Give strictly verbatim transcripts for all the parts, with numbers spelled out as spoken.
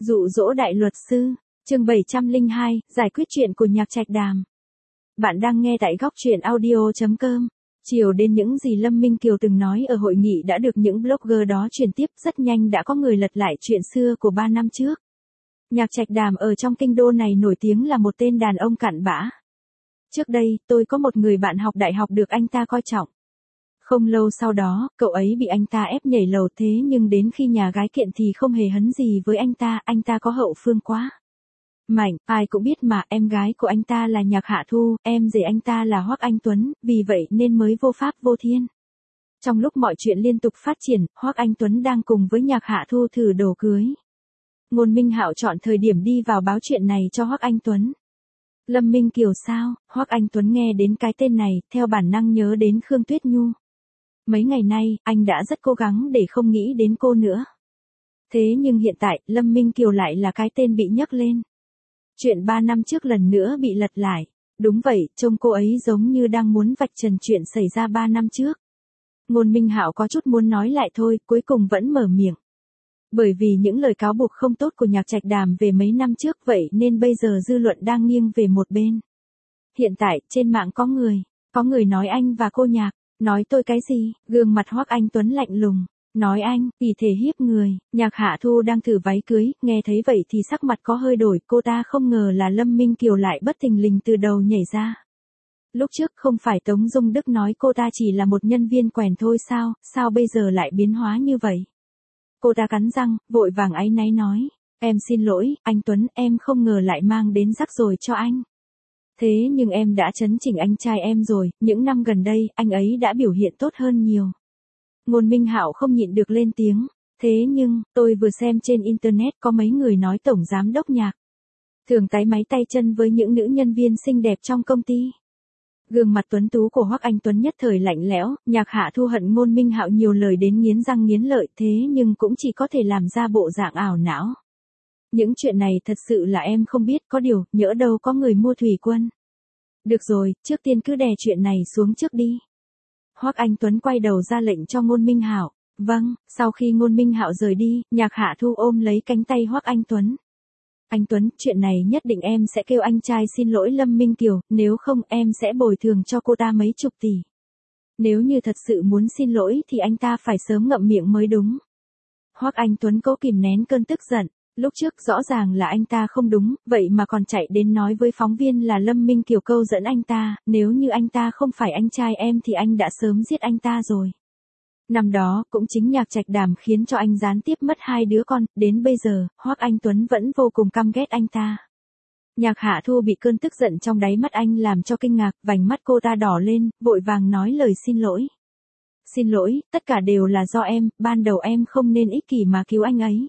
Dụ dỗ đại luật sư, chương bảy trăm lẻ hai, giải quyết chuyện của Nhạc Trạch Đàm. Bạn đang nghe tại góc truyện audio chấm com. Chiều đến những gì Lâm Minh Kiều từng nói ở hội nghị đã được những blogger đó truyền tiếp, rất nhanh đã có người lật lại chuyện xưa của ba năm trước. Nhạc Trạch Đàm ở trong kinh đô này nổi tiếng là một tên đàn ông cặn bã. Trước đây, tôi có một người bạn học đại học được anh ta coi trọng. Không lâu sau đó, cậu ấy bị anh ta ép nhảy lầu, thế nhưng đến khi nhà gái kiện thì không hề hấn gì với anh ta, anh ta có hậu phương quá mạnh, ai cũng biết mà, em gái của anh ta là Nhạc Hạ Thu, em rể anh ta là Hoắc Anh Tuấn, vì vậy nên mới vô pháp vô thiên. Trong lúc mọi chuyện liên tục phát triển, Hoắc Anh Tuấn đang cùng với Nhạc Hạ Thu thử đồ cưới. Ngôn Minh Hạo chọn thời điểm đi vào báo chuyện này cho Hoắc Anh Tuấn. Lâm Minh Kiều sao? Hoắc Anh Tuấn nghe đến cái tên này, theo bản năng nhớ đến Khương Tuyết Nhu. Mấy ngày nay, anh đã rất cố gắng để không nghĩ đến cô nữa. Thế nhưng hiện tại, Lâm Minh Kiều lại là cái tên bị nhắc lên. Chuyện ba năm trước lần nữa bị lật lại. Đúng vậy, trông cô ấy giống như đang muốn vạch trần chuyện xảy ra ba năm trước. Ngôn Minh Hạo có chút muốn nói lại thôi, cuối cùng vẫn mở miệng. Bởi vì những lời cáo buộc không tốt của Nhạc Trạch Đàm về mấy năm trước, vậy nên bây giờ dư luận đang nghiêng về một bên. Hiện tại, trên mạng có người, có người nói anh và cô Nhạc. Nói tôi cái gì? Gương mặt Hoắc Anh Tuấn lạnh lùng. Nói anh, vì thể hiếp người. Nhạc Hạ Thu đang thử váy cưới, nghe thấy vậy thì sắc mặt có hơi đổi, cô ta không ngờ là Lâm Minh Kiều lại bất thình lình từ đầu nhảy ra. Lúc trước không phải Tống Dung Đức nói cô ta chỉ là một nhân viên quèn thôi sao, sao bây giờ lại biến hóa như vậy? Cô ta cắn răng, vội vàng áy náy nói, em xin lỗi, anh Tuấn, em không ngờ lại mang đến rắc rối cho anh. Thế nhưng em đã chấn chỉnh anh trai em rồi, những năm gần đây, anh ấy đã biểu hiện tốt hơn nhiều. Ngôn Minh Hạo không nhịn được lên tiếng, thế nhưng, tôi vừa xem trên Internet có mấy người nói Tổng Giám Đốc Nhạc thường tái máy tay chân với những nữ nhân viên xinh đẹp trong công ty. Gương mặt tuấn tú của Hoắc Anh Tuấn nhất thời lạnh lẽo, Nhạc Hạ Thu hận Ngôn Minh Hạo nhiều lời đến nghiến răng nghiến lợi, thế nhưng cũng chỉ có thể làm ra bộ dạng ảo não. Những chuyện này thật sự là em không biết, có điều, nhỡ đâu có người mua thủy quân. Được rồi, trước tiên cứ đè chuyện này xuống trước đi. Hoắc Anh Tuấn quay đầu ra lệnh cho Ngôn Minh Hạo. Vâng, sau khi Ngôn Minh Hạo rời đi, Nhạc Hạ Thu ôm lấy cánh tay Hoắc Anh Tuấn. Anh Tuấn, chuyện này nhất định em sẽ kêu anh trai xin lỗi Lâm Minh Kiều, nếu không em sẽ bồi thường cho cô ta mấy chục tỷ. Nếu như thật sự muốn xin lỗi thì anh ta phải sớm ngậm miệng mới đúng. Hoắc Anh Tuấn cố kìm nén cơn tức giận. Lúc trước rõ ràng là anh ta không đúng, vậy mà còn chạy đến nói với phóng viên là Lâm Minh Kiều câu dẫn anh ta, nếu như anh ta không phải anh trai em thì anh đã sớm giết anh ta rồi. Năm đó, cũng chính Nhạc Trạch Đàm khiến cho anh gián tiếp mất hai đứa con, đến bây giờ, Hoắc Anh Tuấn vẫn vô cùng căm ghét anh ta. Nhạc Hạ Thu bị cơn tức giận trong đáy mắt anh làm cho kinh ngạc, vành mắt cô ta đỏ lên, vội vàng nói lời xin lỗi. Xin lỗi, tất cả đều là do em, ban đầu em không nên ích kỷ mà cứu anh ấy.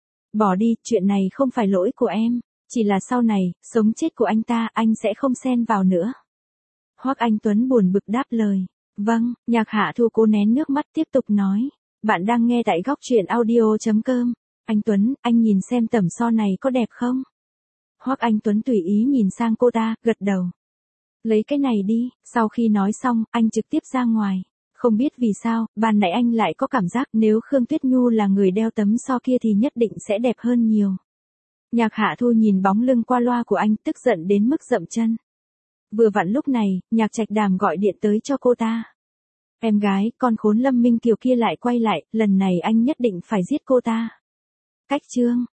Bỏ đi, chuyện này không phải lỗi của em, chỉ là sau này, sống chết của anh ta, anh sẽ không xen vào nữa. Hoắc Anh Tuấn buồn bực đáp lời. Vâng, Nhạc Hạ Thu cố nén nước mắt tiếp tục nói. Bạn đang nghe tại góc truyện audio chấm com. Anh Tuấn, anh nhìn xem tẩm so này có đẹp không? Hoắc Anh Tuấn tùy ý nhìn sang cô ta, gật đầu. Lấy cái này đi, sau khi nói xong, anh trực tiếp ra ngoài. Không biết vì sao, ban nãy anh lại có cảm giác nếu Khương Tuyết Nhu là người đeo tấm so kia thì nhất định sẽ đẹp hơn nhiều. Nhạc Hạ Thu nhìn bóng lưng qua loa của anh, tức giận đến mức dậm chân. Vừa vặn lúc này, Nhạc Trạch Đàm gọi điện tới cho cô ta. Em gái, con khốn Lâm Minh Kiều kia lại quay lại, lần này anh nhất định phải giết cô ta. Cách chương,